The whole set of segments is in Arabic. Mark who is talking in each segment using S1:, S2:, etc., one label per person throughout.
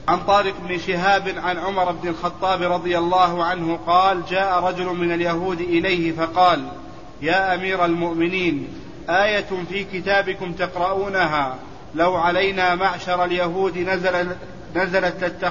S1: عن طارق بن شهاب عن عمر بن الخطاب رضي الله عنه قال: جاء رجل من اليهود إليه فقال: يا أمير المؤمنين، آية في كتابكم تقرؤونها لو علينا معشر اليهود نزلت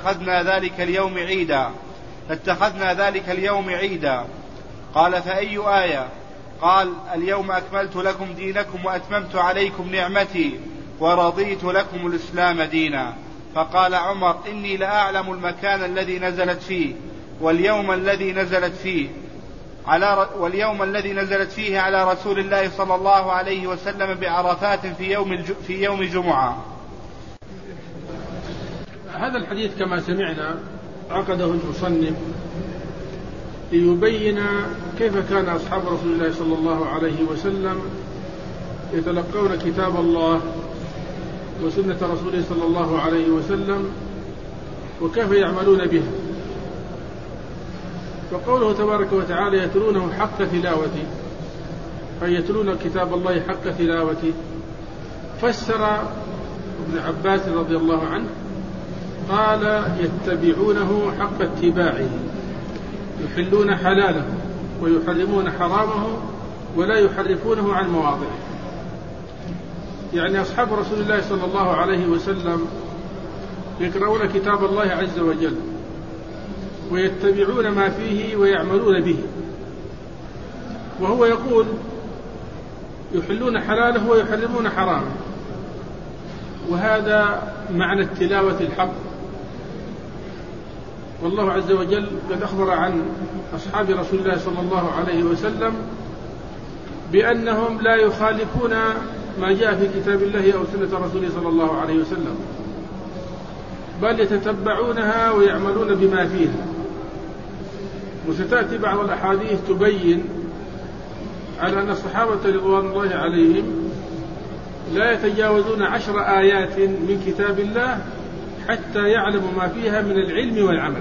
S1: لاتخذنا ذلك اليوم عيدا. قال: فأي آية؟ قال: اليوم أكملت لكم دينكم وأتممت عليكم نعمتي ورضيت لكم الإسلام دينا. فقال عمر: إني لأعلم المكان الذي نزلت فيه واليوم الذي نزلت فيه على رسول الله صلى الله عليه وسلم بعرفات في يوم جمعة.
S2: هذا الحديث كما سمعنا عقده المصنف ليبين كيف كان أصحاب رسول الله صلى الله عليه وسلم يتلقون كتاب الله وسنة رسوله صلى الله عليه وسلم وكيف يعملون بها. فقوله تبارك وتعالى: يتلونه حق تلاوته، أي يتلون كتاب الله حق تلاوته. فسر ابن عباس رضي الله عنه قال: يتبعونه حق اتباعه، يحلون حلاله ويحرمون حرامه ولا يحرفونه عن مواضعه. يعني أصحاب رسول الله صلى الله عليه وسلم يقرؤون كتاب الله عز وجل ويتبعون ما فيه ويعملون به. وهو يقول: يحلون حلاله ويحرمون حرامه، وهذا معنى التلاوة الحق. والله عز وجل قد أخبر عن أصحاب رسول الله صلى الله عليه وسلم بأنهم لا يخالفون ما جاء في كتاب الله أو سنة رسوله صلى الله عليه وسلم، بل يتتبعونها ويعملون بما فيها. وستأتي بعض الأحاديث تبين على أن الصحابة رضوان الله عليهم لا يتجاوزون 10 آيات من كتاب الله حتى يعلموا ما فيها من العلم والعمل.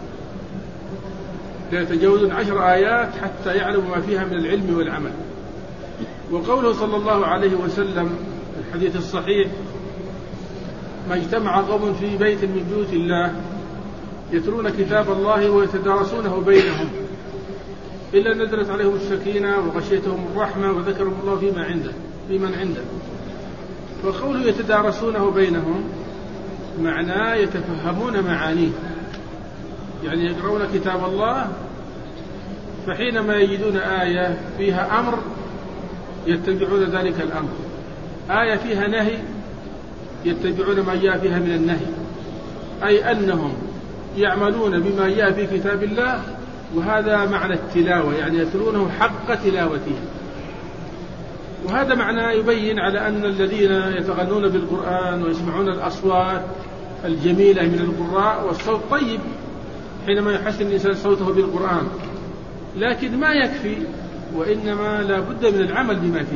S2: لا يتجاوزون 10 آيات حتى يعلموا ما فيها من العلم والعمل. وقوله صلى الله عليه وسلم الحديث الصحيح: ما اجتمع قوم في بيت من بيوت الله يتلون كتاب الله ويتدارسونه بينهم إلا نزلت عليهم السكينة وغشيتهم الرحمة وذكرهم الله فيمن عنده. وقوله يتدارسونه بينهم معناه يتفهمون معانيه، يعني يقرؤون كتاب الله، فحينما يجدون آية فيها أمر يتبعون ذلك الأمر، آية فيها نهي يتبعون ما جاء فيها من النهي، أي أنهم يعملون بما جاء في كتاب الله. وهذا معنى التلاوة، يعني يتلونه حق تلاوته. وهذا معناه يبين على أن الذين يتغنون بالقرآن ويسمعون الأصوات الجميلة من القراء، والصوت طيب حينما يحسن الإنسان صوته بالقرآن، لكن ما يكفي، وإنما لا بد من العمل بما فيه.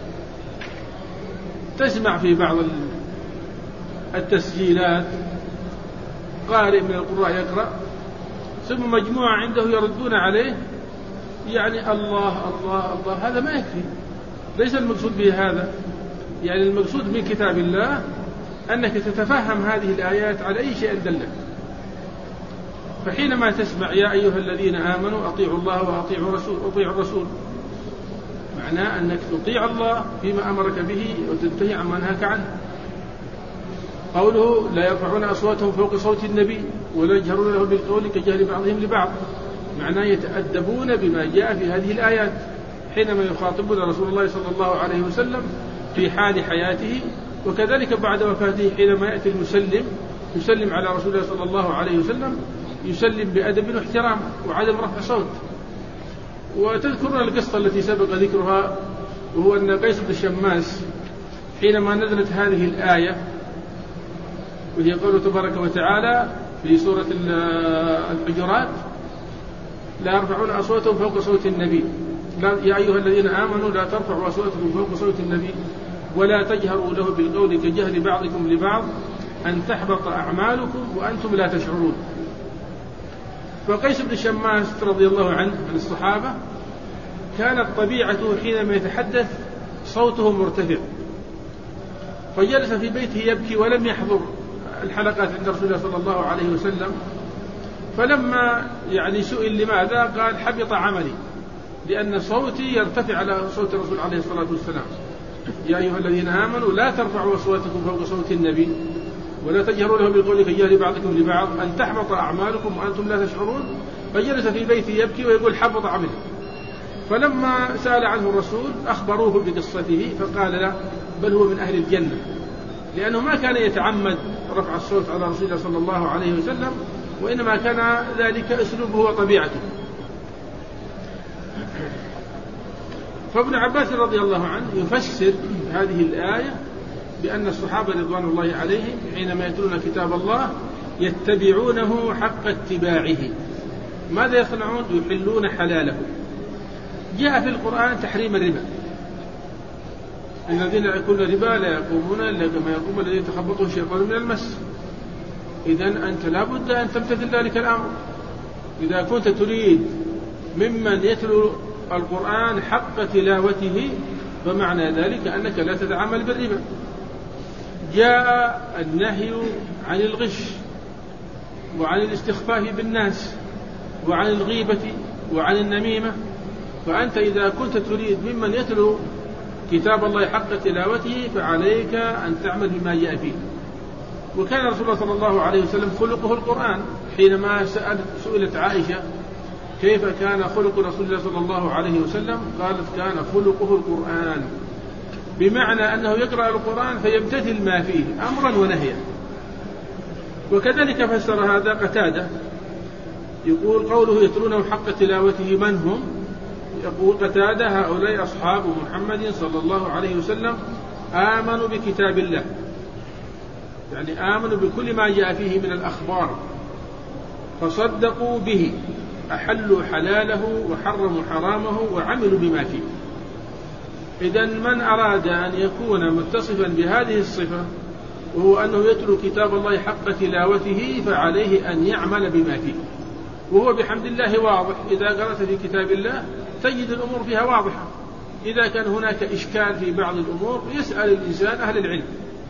S2: تسمع في بعض التسجيلات قارئ من القراء يقرأ ثم مجموعة عنده يردون عليه، يعني الله الله الله، هذا ما يكفي. ليس المقصود به هذا، يعني المقصود من كتاب الله أنك تتفهم هذه الآيات على أي شيء دلت. فحينما تسمع يا أيها الذين آمنوا أطيعوا الله وأطيعوا الرسول، معناه أنك تطيع الله فيما أمرك به وتنتهي عما نهاك عنه. قوله لا يرفعون أصواتهم فوق صوت النبي ولا يجهرون له بالقول كجهر بعضهم لبعض، معناه يتأدبون بما جاء في هذه الآيات حينما يخاطبون رسول الله صلى الله عليه وسلم في حال حياته، وكذلك بعد وفاته حينما يأتي المسلم يسلم على رسول الله صلى الله عليه وسلم، يسلم بأدب واحترام وعدم رفع صوت. وتذكرون القصة التي سبق ذكرها، وهو أن قيس بن الشماس حينما نزلت هذه الآية وهي قوله تبارك وتعالى في سورة الحجرات لا يرفعون أصواتهم فوق صوت النبي، يا أيها الذين آمنوا لا ترفعوا أصواتكم فوق صوت النبي ولا تجهروا له بالقول كجهر بعضكم لبعض أن تحبط أعمالكم وأنتم لا تشعرون. فقيس بن الشماس رضي الله عنه من الصحابة كانت طبيعته حينما يتحدث صوته مرتفع، فجلس في بيته يبكي ولم يحضر الحلقات عند رسول الله صلى الله عليه وسلم. فلما سئل لماذا قال حبط عملي، لأن صوتي يرتفع على صوت الرسول عليه الصلاة والسلام. يا أيها الذين آمنوا لا ترفعوا أصواتكم فوق صوت النبي ولا تجهروا له بالقول كجهر بعضكم لبعض أن تحبط أعمالكم وأنتم لا تشعرون. فجلس في بيته يبكي ويقول حبط عملي. فلما سأل عنه الرسول أخبروه بقصته فقال لا، بل هو من أهل الجنة، لأنه ما كان يتعمد رفع الصوت على رسول الله صلى الله عليه وسلم، وإنما كان ذلك أسلوبه وطبيعته. فابن عباس رضي الله عنه يفسر هذه الآية بأن الصحابة رضوان الله عليهم حينما يتلون كتاب الله يتبعونه حق اتباعه. ماذا يصنعون؟ يحلون حلاله. جاء في القرآن تحريم الربا، الذين يأكلون الربا لا يقومون إلا كما يقوم الذي يتخبطه الشيطان من المس. إذن أنت لابد أن تمتثل ذلك الأمر. إذا كنت تريد ممن يتلو القرآن حق تلاوته فمعنى ذلك أنك لا تتعامل بالربا. جاء النهي عن الغش وعن الاستخفاف بالناس وعن الغيبة وعن النميمة. فأنت إذا كنت تريد ممن يتلو كتاب الله حق تلاوته فعليك أن تعمل بما جاء فيه. وكان رسول الله صلى الله عليه وسلم خلقه القرآن. حينما سئلت عائشة كيف كان خلق رسول الله صلى الله عليه وسلم قالت كان خلقه القرآن، بمعنى أنه يقرأ القرآن فيمتثل ما فيه أمرا ونهيا. وكذلك فسر هذا قتادة يقول قوله يتلونه حق تلاوته من هم؟ يقول قتادة هؤلاء أصحاب محمد صلى الله عليه وسلم آمنوا بكتاب الله، آمنوا بكل ما جاء فيه من الأخبار فصدقوا به، أحلوا حلاله وحرموا حرامه وعملوا بما فيه. إذن من أراد أن يكون متصفا بهذه الصفة وهو أنه يتلو كتاب الله حق تلاوته فعليه أن يعمل بما فيه. وهو بحمد الله واضح، إذا قرأت في كتاب الله تجد الأمور فيها واضحة. إذا كان هناك إشكال في بعض الأمور يسأل الإنسان أهل العلم.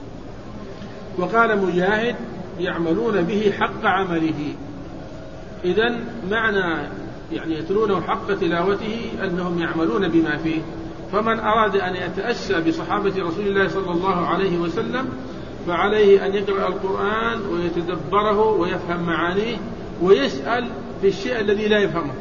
S2: وقال مجاهد يعملون به حق عمله. إذن معنى يتلونه حق تلاوته أنهم يعملون بما فيه. فمن أراد أن يتأسى بصحابة رسول الله صلى الله عليه وسلم فعليه أن يقرأ القرآن ويتدبره ويفهم معانيه ويسأل في الشيء الذي لا يفهمه.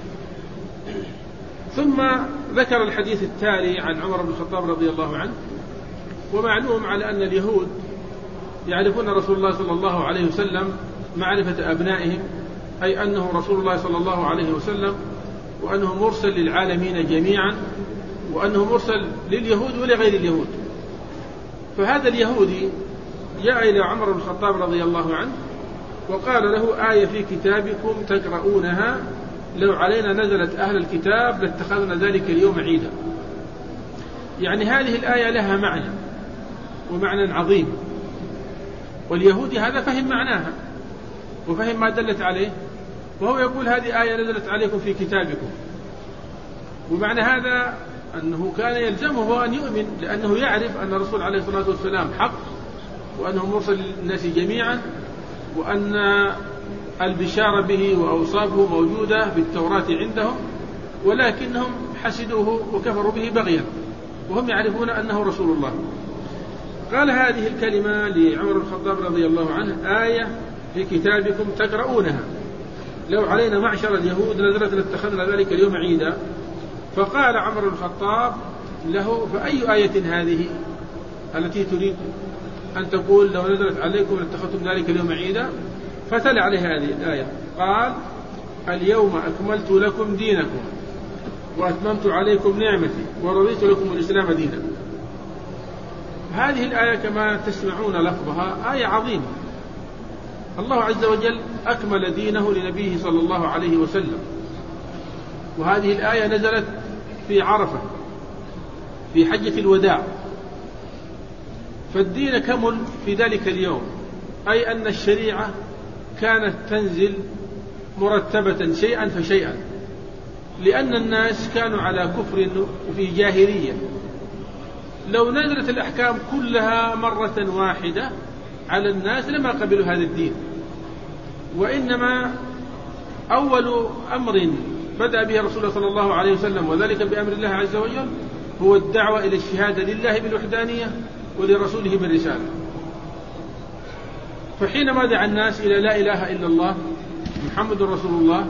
S2: ثم ذكر الحديث التالي عن عمر بن الخطاب رضي الله عنه. ومعلوم على أن اليهود يعرفون رسول الله صلى الله عليه وسلم معرفة أبنائهم، أي أنه رسول الله صلى الله عليه وسلم وأنه مرسل للعالمين جميعا وأنه مرسل لليهود ولغير اليهود. فهذا اليهودي جاء إلى عمر بن الخطاب رضي الله عنه وقال له آية في كتابكم تقرؤونها لو علينا نزلت أهل الكتاب لاتخذنا ذلك اليوم عيدا. هذه الآية لها معنى ومعنى عظيم، واليهودي هذا فهم معناها وفهم ما دلت عليه، وهو يقول هذه آية نزلت عليكم في كتابكم. ومعنى هذا أنه كان يلزمه أن يؤمن، لأنه يعرف أن الرسول عليه الصلاة والسلام حق وأنه مرسل للناس جميعا وأن البشارة به وأوصافه موجودة بالتوراة عندهم، ولكنهم حسدوه وكفروا به بغيا وهم يعرفون أنه رسول الله. قال هذه الكلمة لعمر بن الخطاب رضي الله عنه آية في كتابكم تقرؤونها لو علينا معشر اليهود نزلت لاتخذنا ذلك اليوم عيدا. فقال عمر بن الخطاب له فأي آية هذه التي تريد أن تقول لو نزلت عليكم لاتخذتم ذلك اليوم عيدا؟ فتلا عليه هذه الآية قال اليوم أكملت لكم دينكم وأتممت عليكم نعمتي ورضيت لكم الإسلام دينا. هذه الآية كما تسمعون لفظها آية عظيمة. الله عز وجل أكمل دينه لنبيه صلى الله عليه وسلم، وهذه الآية نزلت في عرفة في حجة الوداع، فالدين كمل في ذلك اليوم، أي أن الشريعة كانت تنزل مرتبة شيئا فشيئا، لأن الناس كانوا على كفر وفي جاهلية. لو نزلت الأحكام كلها مرة واحدة على الناس لما قبلوا هذا الدين. وإنما أول أمر بدأ به رسول الله صلى الله عليه وسلم وذلك بأمر الله عز وجل هو الدعوة إلى الشهادة لله بالوحدانية ولرسوله بالرسالة. فحينما دعا الناس إلى لا إله إلا الله محمد رسول الله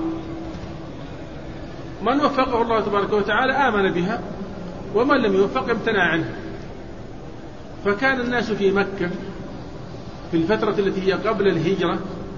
S2: من وفقه الله تبارك وتعالى آمن بها ومن لم يوفق امتنع عنها. فكان الناس في مكة في الفترة التي هي قبل الهجرة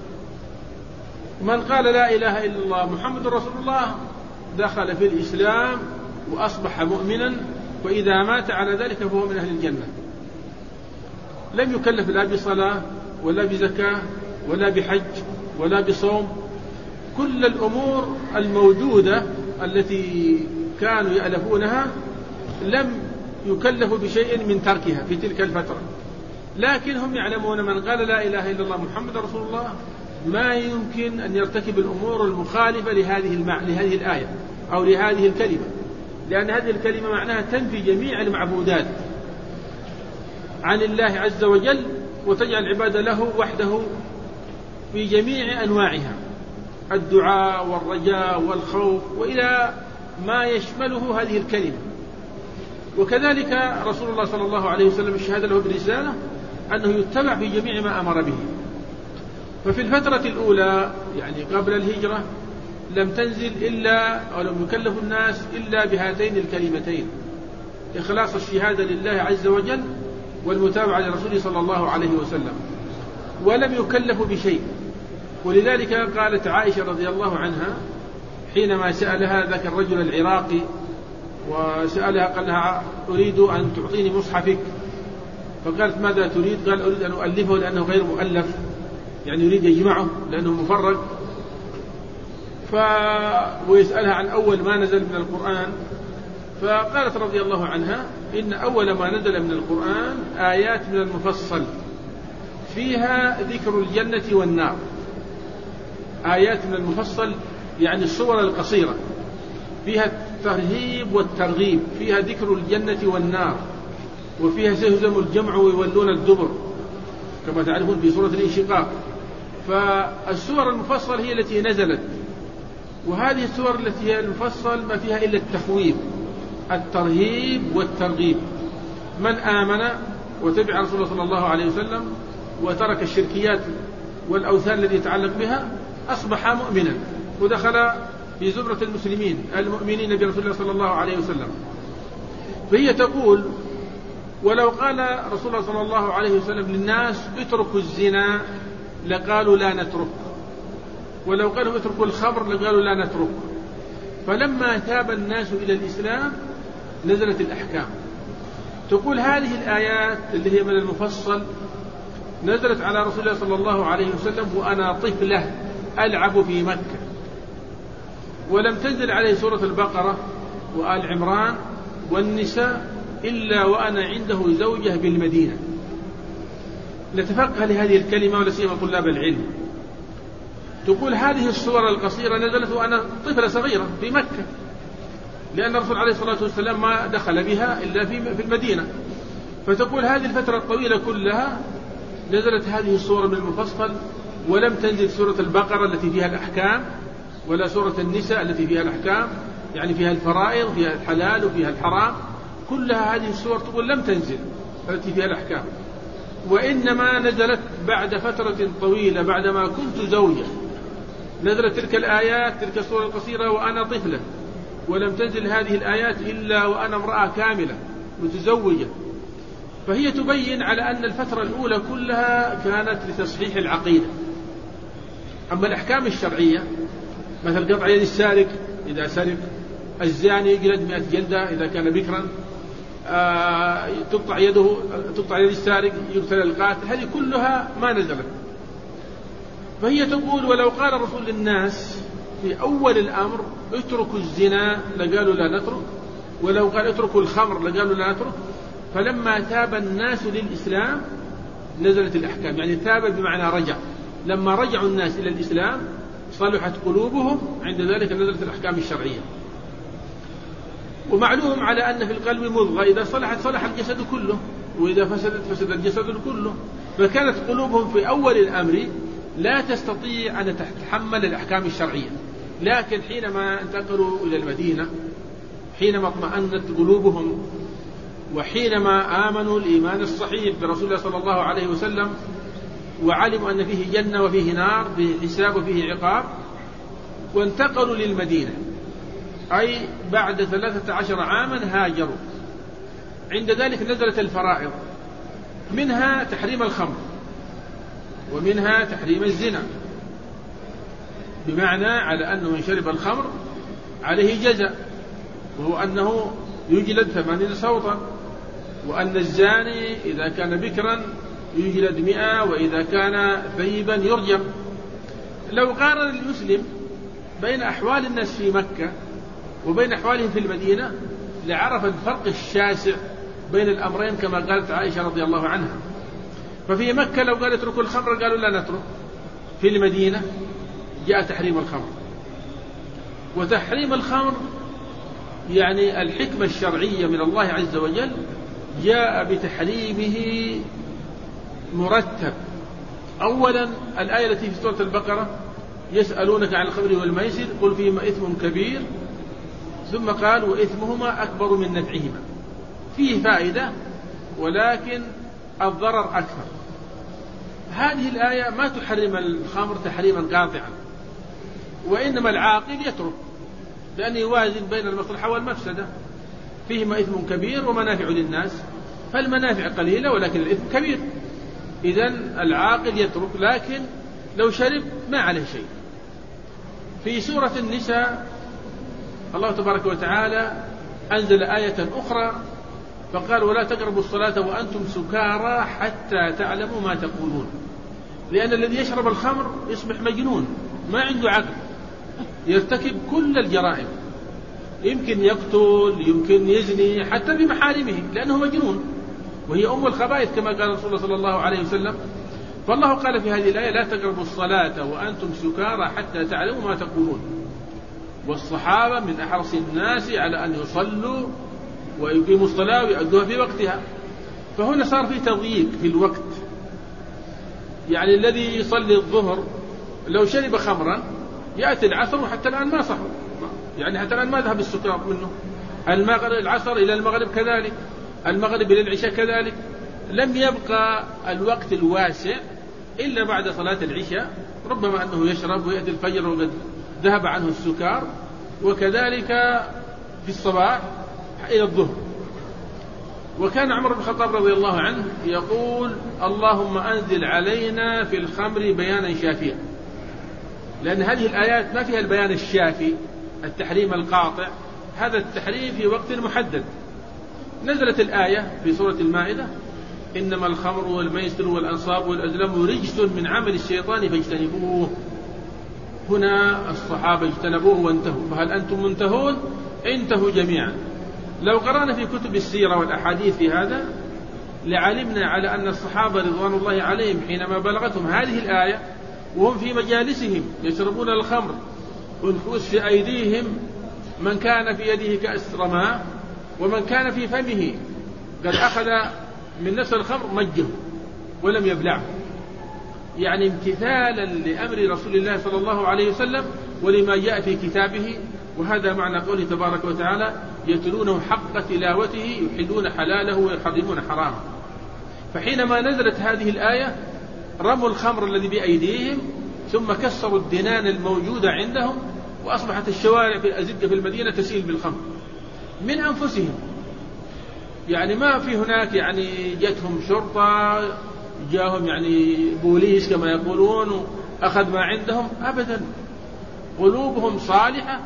S2: من قال لا إله إلا الله محمد رسول الله دخل في الإسلام وأصبح مؤمنا، وإذا مات على ذلك فهو من أهل الجنة. لم يكلف لا بصلاة ولا بزكاة ولا بحج ولا بصوم، كل الأمور الموجودة التي كانوا يألفونها لم يكلفوا بشيء من تركها في تلك الفترة. لكن هم يعلمون من قال لا إله إلا الله محمد رسول الله ما يمكن أن يرتكب الأمور المخالفة لهذه الآية أو لهذه الكلمة، لأن هذه الكلمة معناها تنفي جميع المعبودات عن الله عز وجل وتجعل العبادة له وحده في جميع أنواعها، الدعاء والرجاء والخوف وإلى ما يشمله هذه الكلمة. وكذلك رسول الله صلى الله عليه وسلم الشهادة له بالرسالة أنه يتبع في جميع ما أمر به. ففي الفترة الأولى يعني قبل الهجرة لم تنزل إلا أو لم يكلف الناس إلا بهاتين الكلمتين: إخلاص الشهادة لله عز وجل والمتابعة لرسوله صلى الله عليه وسلم، ولم يكلفوا بشيء. ولذلك قالت عائشة رضي الله عنها حينما سألها ذاك الرجل العراقي وسألها قال لها أريد أن تعطيني مصحفك، فقالت ماذا تريد؟ قال أريد أن أؤلفه لأنه غير مؤلف، يعني يريد يجمعه لأنه مفرق. ويسألها عن أول ما نزل من القرآن، فقالت رضي الله عنها إن أول ما نزل من القرآن آيات من المفصل فيها ذكر الجنة والنار. آيات من المفصل يعني الصور القصيرة فيها الترهيب والترغيب، فيها ذكر الجنة والنار، وفيها سيهزم الجمع ويولون الدبر كما تعرفون في سورة الانشقاق. فالسور المفصل هي التي نزلت، وهذه السور التي هي المفصل ما فيها إلا التخويف الترهيب والترغيب. من آمن وتبع رسول الله صلى الله عليه وسلم وترك الشركيات والأوثان التي يتعلق بها أصبح مؤمنا ودخل في زمرة المسلمين المؤمنين برسول الله صلى الله عليه وسلم. فهي تقول: ولو قال رسول الله صلى الله عليه وسلم للناس اتركوا الزنا لقالوا لا نترك، ولو قالوا اتركوا الخمر لقالوا لا نترك. فلما تاب الناس إلى الإسلام نزلت الأحكام. تقول هذه الآيات اللي هي من المفصل نزلت على رسول الله صلى الله عليه وسلم وأنا طفلة ألعب في مكة، ولم تنزل عليه سورة البقرة وآل عمران والنساء إلا وأنا عنده زوجة بالمدينة. نتفقه لهذه الكلمة ولا سيما طلاب العلم. تقول هذه السورة القصيرة نزلت وأنا طفلة صغيرة في مكة، لأن الرسول عليه الصلاة والسلام ما دخل بها إلا في المدينة. فتقول هذه الفترة الطويلة كلها نزلت هذه السورة من المفصل، ولم تنزل سورة البقرة التي فيها الأحكام، ولا سورة النساء التي فيها الأحكام يعني فيها الفرائض فيها الحلال وفيها الحرام. كلها هذه السور تقول لم تنزل التي فيها الأحكام، وإنما نزلت بعد فترة طويلة بعدما كنت زوجة. نزلت تلك الآيات تلك السورة القصيرة وأنا طفلة، ولم تنزل هذه الآيات إلا وأنا امرأة كاملة متزوجة. فهي تبين على أن الفترة الأولى كلها كانت لتصحيح العقيدة. أما الأحكام الشرعية مثل قطع يد السارق إذا سرق، الزاني يجلد 100 جلدة إذا كان بكرا، تقطع يد السارق يقتل القاتل، هذه كلها ما نزلت. فهي تقول ولو قال الرسول للناس في أول الأمر اتركوا الزنا لقالوا لا نترك، ولو قال اتركوا الخمر لقالوا لا نترك. فلما تاب الناس للإسلام نزلت الأحكام، يعني تاب بمعنى رجع. لما رجعوا الناس إلى الإسلام صلحت قلوبهم، عند ذلك نزلت الأحكام الشرعية. ومعلوم على أن في القلب مضغة إذا صلحت صلح الجسد كله، وإذا فسدت فسد الجسد كله. فكانت قلوبهم في أول الأمر لا تستطيع أن تتحمل الأحكام الشرعية، لكن حينما انتقلوا إلى المدينة، حينما اطمأنت قلوبهم وحينما آمنوا الإيمان الصحيح برسول الله صلى الله عليه وسلم وعلموا أن فيه جنة وفيه نار، فيه حساب وفيه عقاب، وانتقلوا للمدينة، أي بعد 13 عاما هاجروا. عند ذلك نزلت الفرائض، منها تحريم الخمر، ومنها تحريم الزنا، بمعنى على أنه من شرب الخمر عليه جزاء، وهو أنه يجلد 80 صوتا، وأن الزاني إذا كان بكرا يجلد 100، وإذا كان ثيبا يرجم. لو قارن المسلم بين أحوال الناس في مكة وبين أحوالهم في المدينة لعرف الفرق الشاسع بين الأمرين، كما قالت عائشة رضي الله عنها. ففي مكة لو قال اتركوا الخمر قالوا لا نترك، في المدينة جاء تحريم الخمر. وتحريم الخمر يعني الحكمة الشرعية من الله عز وجل جاء بتحريمه مرتب. أولا الآية التي في سورة البقرة يسألونك عن الخمر والميسر قل فيهما إثم كبير، ثم قال وإثمهما أكبر من نفعهما. فيه فائدة ولكن الضرر أكثر. هذه الآية ما تحرم الخمر تحريما قاطعا، وإنما العاقل يترك، لأنه يوازن بين المصلحة والمفسدة. فيهما إثم كبير ومنافع للناس، فالمنافع قليلة ولكن الإثم كبير، إذن العاقل يترك. لكن لو شرب ما عليه شيء. في سورة النساء الله تبارك وتعالى أنزل آية أخرى فقال ولا تقربوا الصلاة وأنتم سكارى حتى تعلموا ما تقولون، لأن الذي يشرب الخمر يصبح مجنون، ما عنده عقل، يرتكب كل الجرائم، يمكن يقتل، يمكن يزني حتى بمحارمه لأنه مجنون، وهي أم الخبائث كما قال رسول الله صلى الله عليه وسلم. فالله قال في هذه الآية لا تقربوا الصلاة وأنتم سكارى حتى تعلموا ما تقولون. والصحابة من أحرص الناس على أن يصلوا ويقيموا الصلاة ويؤدوها في وقتها، فهنا صار في تضييق في الوقت. يعني الذي يصلي الظهر لو شرب خمرا يأتي العصر وحتى الآن ما صحوا، يعني حتى الآن ما ذهب السكر منه. المغرب العصر إلى المغرب كذلك، المغرب إلى العشاء كذلك، لم يبقى الوقت الواسع إلا بعد صلاة العشاء، ربما أنه يشرب ويأتي الفجر وقد ذهب عنه السكر، وكذلك في الصباح إلى الظهر. وكان عمر بن الخطاب رضي الله عنه يقول اللهم أنزل علينا في الخمر بيانا شافيا، لأن هذه الآيات ما فيها البيان الشافي التحريم القاطع، هذا التحريم في وقت محدد. نزلت الآية في سورة المائدة إنما الخمر والميسر والأنصاب والأزلام رجس من عمل الشيطان فاجتنبوه. هنا الصحابة اجتنبوه وانتهوا، فهل أنتم منتهون؟ انتهوا جميعا. لو قرأنا في كتب السيرة والأحاديث في هذا لعلمنا على أن الصحابة رضوان الله عليهم حينما بلغتهم هذه الآية وهم في مجالسهم يشربون الخمر والكؤوس في أيديهم، من كان في يده كأس رماه ومن كان في فمه قد أخذ من نفس الخمر مجه ولم يبلعه، يعني امتثالا لأمر رسول الله صلى الله عليه وسلم ولما جاء في كتابه. وهذا معنى قوله تبارك وتعالى يتلونه حق تلاوته يحلون حلاله ويحرمون حرامه. فحينما نزلت هذه الآية رموا الخمر الذي بأيديهم ثم كسروا الدنان الموجودة عندهم، وأصبحت الشوارع في الأزقة في المدينة تسيل بالخمر من أنفسهم. يعني ما في هناك يعني جتهم شرطة جاءهم يعني بوليس كما يقولون أخذ ما عندهم، أبدا، قلوبهم صالحة.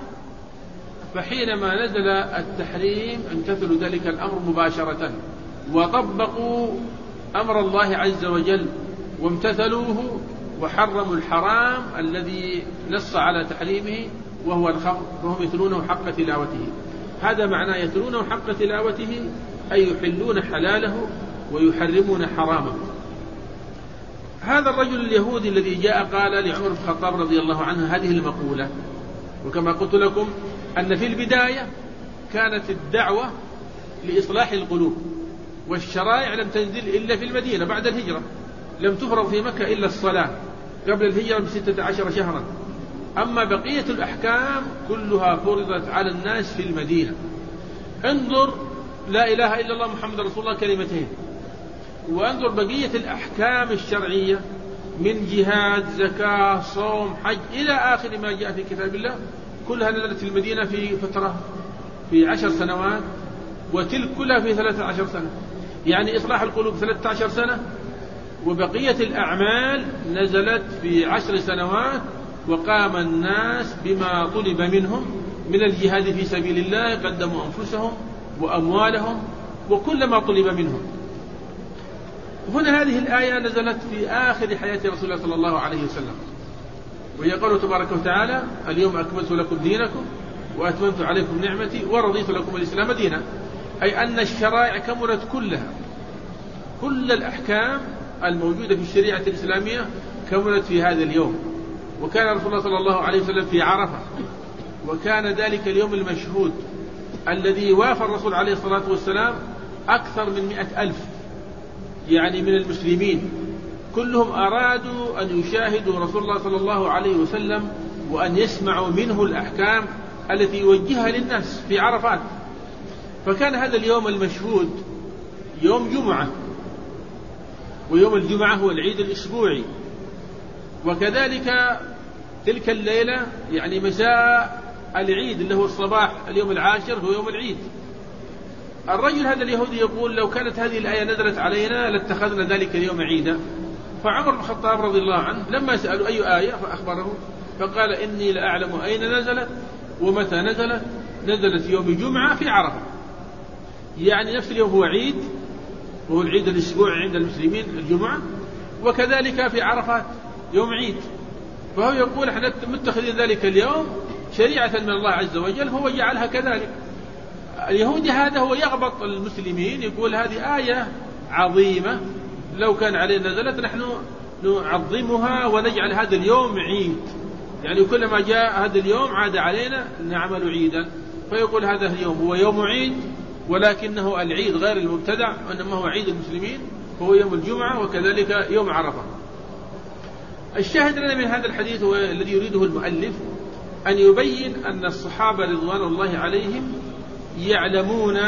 S2: فحينما نزل التحريم امتثلوا ذلك الأمر مباشرة وطبقوا أمر الله عز وجل وامتثلوه وحرموا الحرام الذي نص على تحريمه وهو الخمر، فهم يتلونه حق تلاوته. هذا معنى يتلونه حق تلاوته أي يحلون حلاله ويحرمون حرامه. هذا الرجل اليهودي الذي جاء قال لعمر بن الخطاب رضي الله عنه هذه المقولة. وكما قلت لكم أن في البداية كانت الدعوة لإصلاح القلوب، والشرائع لم تنزل إلا في المدينة بعد الهجرة، لم تفرض في مكة إلا الصلاة قبل الهجرة ب16 شهرا، أما بقية الأحكام كلها فرضت على الناس في المدينة. انظر لا إله إلا الله محمد رسول الله كلمتين، وانظر بقية الأحكام الشرعية من جهاد زكاة صوم حج إلى آخر ما جاء في كتاب الله، كلها نزلت في المدينة في فترة في 10 سنوات، وتلك كلها في 13 سنة. يعني إصلاح القلوب 13 سنة، وبقية الأعمال نزلت في 10 سنوات، وقام الناس بما طلب منهم من الجهاد في سبيل الله، قدموا أنفسهم وأموالهم وكل ما طلب منهم. هنا هذه الآية نزلت في آخر حياة رسول الله صلى الله عليه وسلم، وهي قوله تبارك وتعالى: اليوم أكملت لكم دينكم وأتممت عليكم نعمتي ورضيت لكم الإسلام دينا. أي أن الشرائع كملت كلها، كل الأحكام الموجودة في الشريعة الإسلامية كملت في هذا اليوم. وكان رسول الله صلى الله عليه وسلم في عرفة، وكان ذلك اليوم المشهود الذي وافى الرسول عليه الصلاة والسلام أكثر من 100,000 يعني من المسلمين، كلهم أرادوا أن يشاهدوا رسول الله صلى الله عليه وسلم وأن يسمعوا منه الأحكام التي يوجهها للناس في عرفات. فكان هذا اليوم المشهود يوم جمعة، ويوم الجمعة هو العيد الأسبوعي، وكذلك تلك الليلة يعني مساء العيد اللي هو الصباح اليوم العاشر هو يوم العيد. الرجل هذا اليهودي يقول: لو كانت هذه الآية نزلت علينا لاتخذنا ذلك اليوم عيدا. فعمر بن الخطاب رضي الله عنه لما سألوا أي آية فأخبره، فقال: إني لأعلم أين نزلت ومتى نزلت. نزلت يوم الجمعة في عرفة، يعني نفس اليوم هو عيد، وهو العيد الأسبوعي عند المسلمين الجمعة، وكذلك في عرفات يوم عيد. فهو يقول: احنا متخذين ذلك اليوم شريعة من الله عز وجل، هو جعلها كذلك. اليهودي هذا هو يغبط المسلمين، يقول: هذه آية عظيمة لو كان علينا نزلت نحن نعظمها ونجعل هذا اليوم عيد، يعني كلما جاء هذا اليوم عاد علينا نعمل عيدا. فيقول هذا اليوم هو يوم عيد، ولكنه العيد غير المبتدع، وإنما هو عيد المسلمين، هو يوم الجمعة وكذلك يوم عرفة. الشاهد لنا من هذا الحديث والذي يريده المؤلف أن يبين أن الصحابة رضوان الله عليهم يعلمون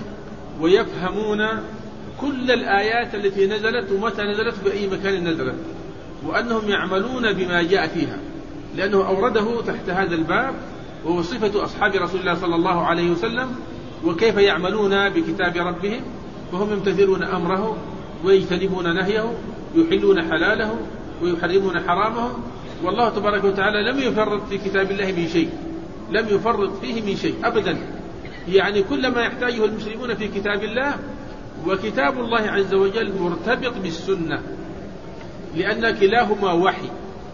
S2: ويفهمون كل الآيات التي نزلت ومتى نزلت بأي مكان نزلت، وأنهم يعملون بما جاء فيها، لأنه أورده تحت هذا الباب، وهو صفة أصحاب رسول الله صلى الله عليه وسلم، وكيف يعملون بكتاب ربهم، فهم يمتثلون أمره ويجتنبون نهيه، يحلون حلاله ويحرمون حرامه. والله تبارك وتعالى لم يفرط في كتاب الله من شيء، لم يفرط فيه من شيء أبدا، يعني كل ما يحتاجه المسلمون في كتاب الله. وكتاب الله عز وجل مرتبط بالسنة، لأن كلاهما وحي.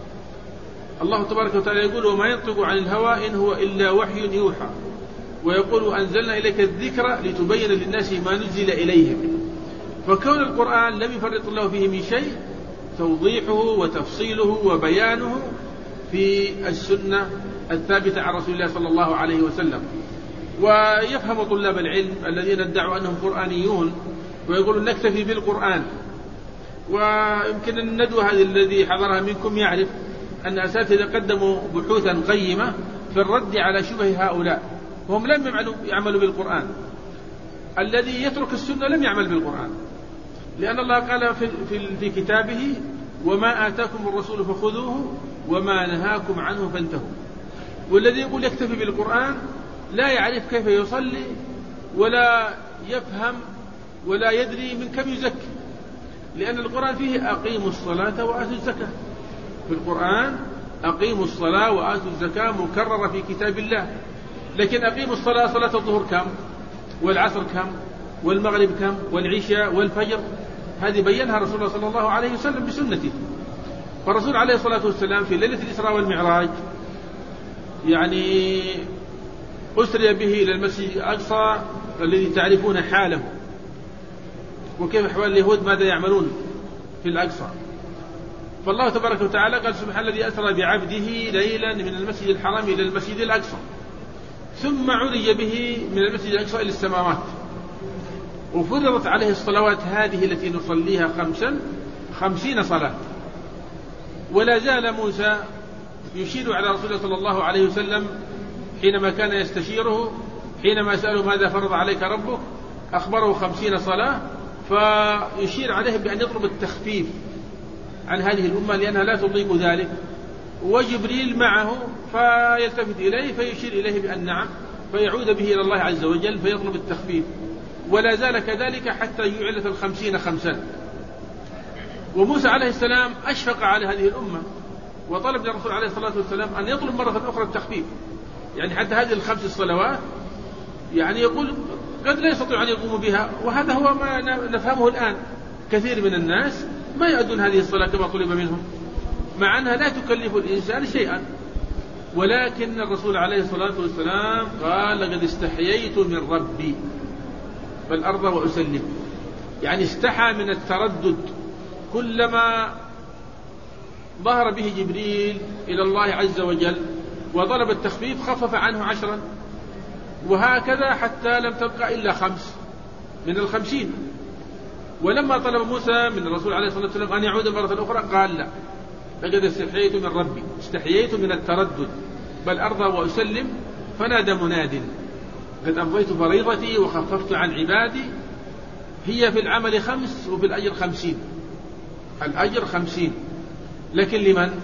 S2: الله تبارك وتعالى يقول: وما ينطق عن الهوى إن هو إلا وحي يوحى، ويقول: أنزلنا إليك الذكر لتبين للناس ما نزل إليهم. فكون القرآن لم يفرط الله فيه من شيء، توضيحه وتفصيله وبيانه في السنة الثابتة عن رسول الله صلى الله عليه وسلم. ويفهم طلاب العلم الذين ادعوا أنهم قرآنيون ويقولون نكتفي بالقرآن. ويمكن الندوة هذه الذي حضرها منكم يعرف أن أساتذة قدموا بحوثا قيمة في الرد على شبه هؤلاء، وهم لم يعملوا بالقرآن. الذي يترك السنة لم يعمل بالقرآن، لأن الله قال في كتابه: وما آتاكم الرسول فخذوه وما نهاكم عنه فانتهوا. والذي يقول يكتفي بالقرآن لا يعرف كيف يصلي ولا يفهم ولا يدري من كم يزكي، لأن القرآن فيه أقيموا الصلاة وآتوا الزكاة. في القرآن أقيموا الصلاة وآتوا الزكاة مكررة في كتاب الله، لكن أقيموا الصلاة صلاة الظهر كم، والعصر كم، والمغرب كم، والعشاء والفجر، هذه بينها رسول الله صلى الله عليه وسلم بسنته. فالرسول عليه الصلاة والسلام في ليلة الإسراء والمعراج يعني أسري به إلى المسجد الأقصى الذي تعرفون حاله، وكيف أحوال اليهود ماذا يعملون في الأقصى. فالله تبارك وتعالى قال: سبحان الذي أسرى بعبده ليلا من المسجد الحرام إلى المسجد الأقصى، ثم عرج به من المسجد الأقصى إلى السماوات. وفرضت عليه الصلوات هذه التي نصليها 50 صلاة. ولا زال موسى يشير على رسول الله صلى الله عليه وسلم حينما كان يستشيره، حينما سأله ماذا فرض عليك ربك أخبره 50 صلاة، فيشير عليه بأن يطلب التخفيف عن هذه الأمة لأنها لا تطيق ذلك، وجبريل معه فيلتفت إليه فيشير إليه بأن نعم، فيعود به إلى الله عز وجل فيطلب التخفيف. ولا زال كذلك حتى يعلن 50 خمسا. وموسى عليه السلام أشفق على هذه الأمة وطلب للرسول عليه الصلاة والسلام أن يطلب مرة أخرى التخفيف، يعني حتى هذه ال5 صلوات يعني يقول قد لا يستطيع أن يقوموا بها، وهذا هو ما نفهمه الآن. كثير من الناس ما يؤدون هذه الصلاة كما طلب منهم، مع أنها لا تكلف الإنسان شيئا، ولكن الرسول عليه الصلاة والسلام قال لقد استحييت من ربي فالأرض وأسلم، يعني استحى من التردد. كلما ظهر به جبريل إلى الله عز وجل وطلب التخفيف خفف عنه 10، وهكذا حتى لم تبقى إلا 5 من 50. ولما طلب موسى من الرسول عليه الصلاة والسلام أن يعود مرة أخرى قال لا، لقد استحييت من ربي، استحييت من التردد، بل أرضى وأسلم. فنادى مناد قد أمضيت فريضتي وخففت عن عبادي. هي في العمل 5 وفي الأجر 50، الأجر 50، لكن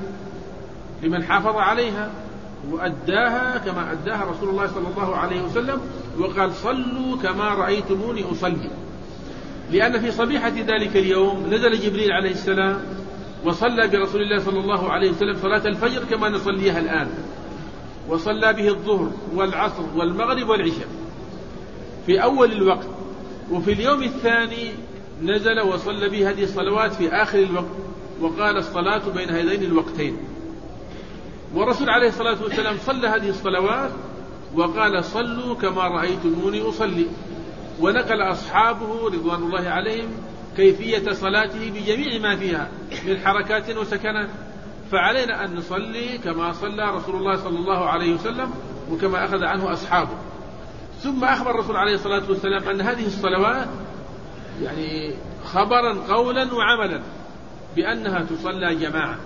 S2: لمن حافظ عليها وأداها كما أداها رسول الله صلى الله عليه وسلم، وقال صلوا كما رأيتموني أصلي. لأن في صبيحة ذلك اليوم نزل جبريل عليه السلام وصلى برسول الله صلى الله عليه وسلم صلاة الفجر كما نصليها الآن، وصلى به الظهر والعصر والمغرب والعشاء في أول الوقت. وفي اليوم الثاني نزل وصلى به هذه الصلوات في آخر الوقت، وقال الصلاة بين هذين الوقتين. والرسول عليه الصلاة والسلام صلى هذه الصلوات وقال صلوا كما رأيتموني أصلي. ونقل أصحابه رضوان الله عليهم كيفية صلاته بجميع ما فيها من حركات وسكنات. فعلينا أن نصلي كما صلى رسول الله صلى الله عليه وسلم وكما أخذ عنه أصحابه. ثم أخبر الرسول عليه الصلاة والسلام أن هذه الصلوات يعني خبرا قولا وعملا بأنها تصلى جماعة،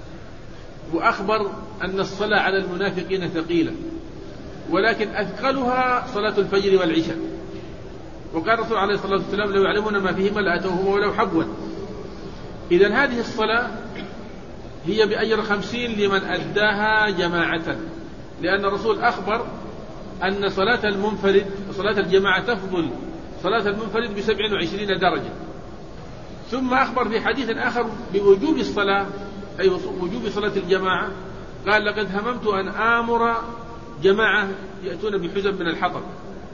S2: وأخبر أن الصلاة على المنافقين ثقيلة، ولكن أثقلها صلاة الفجر والعشاء. وقال الرسول عليه الصلاة والسلام لو يعلمون ما فيهما لأتوهما ولو حبوا. إذن هذه الصلاة هي بأجر 50 لمن أداها جماعة، لأن الرسول أخبر أن صلاة المنفرد صلاة الجماعة تفضل صلاة المنفرد ب27 درجة. ثم أخبر في حديث آخر بوجوب الصلاة، أي وجوب صلاة الجماعة. قال لقد هممت أن آمر جماعة يأتون بحزم من الحطب،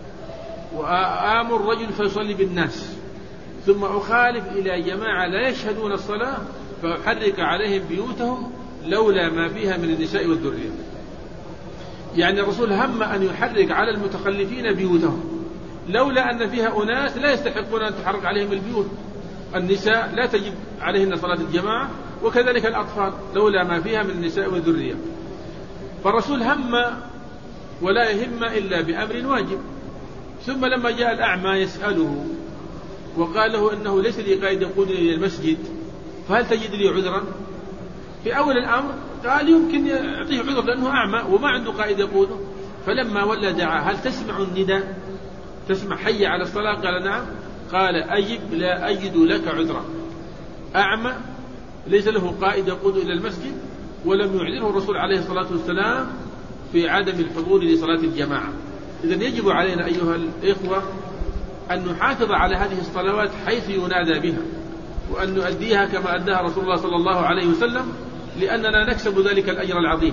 S2: وآمر رجل فيصلي بالناس، ثم أخالف إلى جماعة لا يشهدون الصلاة فأحرك عليهم بيوتهم لولا ما فيها من النساء والذرية. يعني الرسول هم أن يحرك على المتخلفين بيوتهم لولا أن فيها أناس لا يستحقون أن تحرك عليهم البيوت. النساء لا تجب عليهن صلاة الجماعة، وكذلك الأطفال لولا ما فيها من النساء والذرية. فالرسول هم ولا يهم إلا بأمر واجب. ثم لما جاء الأعمى يسأله وقال له إنه ليس لي قائد يقودني إلى المسجد فهل تجد لي عذرا؟ في أول الأمر قال يمكن يعطيه عذر لأنه أعمى وما عنده قائد يقوده. فلما ولى دعا هل تسمع النداء؟ تسمع حي على الصلاة؟ قال نعم. قال أجب لا أجد لك عذرا. أعمى ليس له قائد يقود إلى المسجد، ولم يعذره الرسول عليه الصلاة والسلام في عدم الحضور لصلاة الجماعة. إذن يجب علينا أيها الإخوة أن نحافظ على هذه الصلوات حيث ينادى بها، وأن نؤديها كما أداها رسول الله صلى الله عليه وسلم، لأننا نكسب ذلك الأجر العظيم.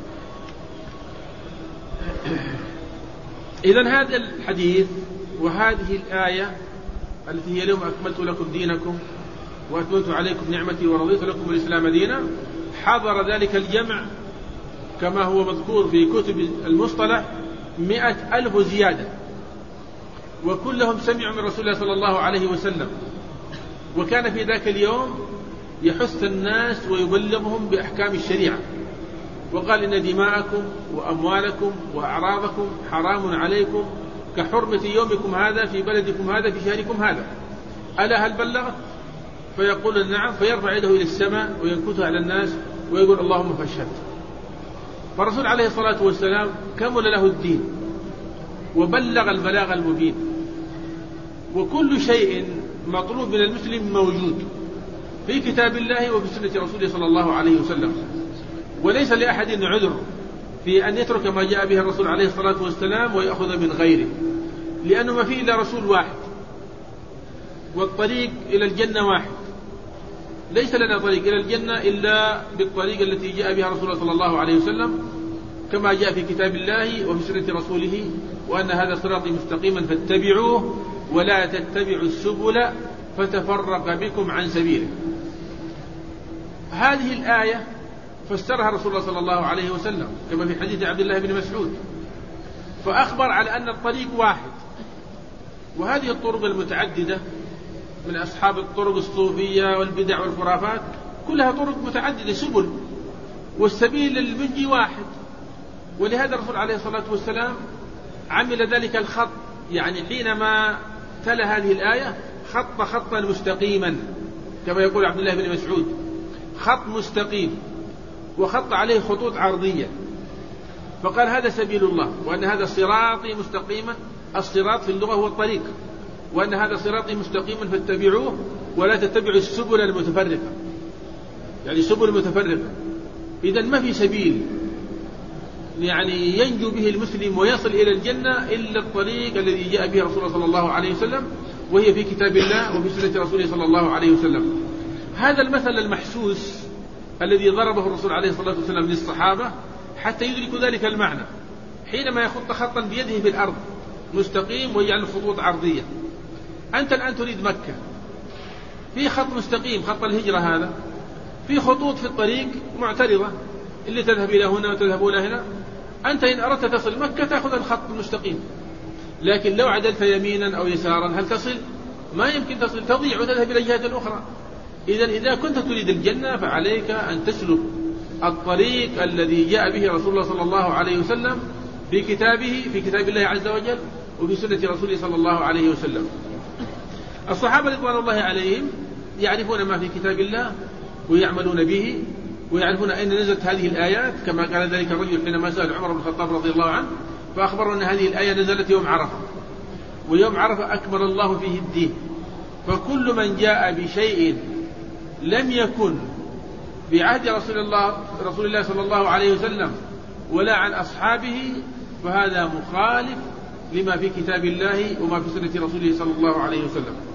S2: إذن هذا الحديث وهذه الآية التي هي اليوم أكملت لكم دينكم وأتممت عليكم نعمتي ورضيت لكم الإسلام دينا، حضر ذلك الجمع كما هو مذكور في كتب المصطلح 100,000 زيادة، وكلهم سمعوا من رسول الله صلى الله عليه وسلم. وكان في ذاك اليوم يحث الناس ويبلغهم بأحكام الشريعة، وقال إن دماءكم وأموالكم وأعراضكم حرام عليكم كحرمة يومكم هذا في بلدكم هذا في شهركم هذا. ألا هل بلغت؟ فيقول نعم، فيرفع يده إلى السماء وينكتها على الناس ويقول اللهم فاشهد. فالرسول عليه الصلاة والسلام كمل له الدين وبلغ البلاغ المبين، وكل شيء مطلوب من المسلم موجود في كتاب الله وفي سنة رسوله صلى الله عليه وسلم، وليس لأحد عذر في أن يترك ما جاء به الرسول عليه الصلاة والسلام ويأخذ من غيره، لأنه ما فيه إلا رسول واحد، والطريق إلى الجنة واحد. ليس لنا طريق إلى الجنة إلا بالطريق التي جاء بها رسول الله صلى الله عليه وسلم، كما جاء في كتاب الله وفي سنة رسوله، وأن هذا صراطي مستقيما فاتبعوه ولا تتبعوا السبل فتفرق بكم عن سبيله. هذه الآية فسرها رسول الله صلى الله عليه وسلم كما في حديث عبد الله بن مسعود، فأخبر على أن الطريق واحد. وهذه الطرق المتعددة من أصحاب الطرق الصوفية والبدع والخرافات كلها طرق متعددة سبل، والسبيل المنجي واحد. ولهذا الرسول عليه الصلاة والسلام عمل ذلك الخط، يعني حينما تلا هذه الآية خط خطا مستقيما كما يقول عبد الله بن مسعود، خط مستقيم وخط عليه خطوط عرضية، فقال هذا سبيل الله، وأن هذا صراطي مستقيما. الصراط في اللغة هو الطريق، وأن هذا صراطي مستقيما فاتبعوه ولا تتبعوا السبل المتفرقة، يعني سبل متفرقة. إذن ما في سبيل يعني ينجو به المسلم ويصل إلى الجنة إلا الطريق الذي جاء به رسول الله صلى الله عليه وسلم، وهي في كتاب الله وفي سنة رسوله صلى الله عليه وسلم. هذا المثل المحسوس الذي ضربه الرسول عليه الصلاة والسلام للصحابة حتى يدركوا ذلك المعنى، حينما يخط خطا بيده في الأرض مستقيم ويجعل خطوط عرضية. أنت الآن تريد مكة، في خط مستقيم خط الهجرة هذا، في خطوط في الطريق معترضة اللي تذهب إلى هنا وتذهب إلى هنا. أنت إن أردت تصل مكة تأخذ الخط المستقيم، لكن لو عدلت يمينا أو يسارا هل تصل؟ ما يمكن تصل، تضيع وتذهب إلى جهة أخرى. إذا كنت تريد الجنة فعليك أن تسلك الطريق الذي جاء به رسول الله صلى الله عليه وسلم في كتابه، في كتاب الله عز وجل وفي سنة رسوله صلى الله عليه وسلم. الصحابة رضوان الله عليهم يعرفون ما في كتاب الله ويعملون به، ويعرفون أين نزلت هذه الآيات، كما قال ذلك الرجل حينما سأل عمر بن الخطاب رضي الله عنه فأخبروا أن هذه الآية نزلت يوم عرفة، ويوم عرفة أكمل الله فيه الدين. فكل من جاء بشيء لم يكن بعهد رسول الله صلى الله عليه وسلم ولا عن أصحابه فهذا مخالف لما في كتاب الله وما في سنة رسوله صلى الله عليه وسلم.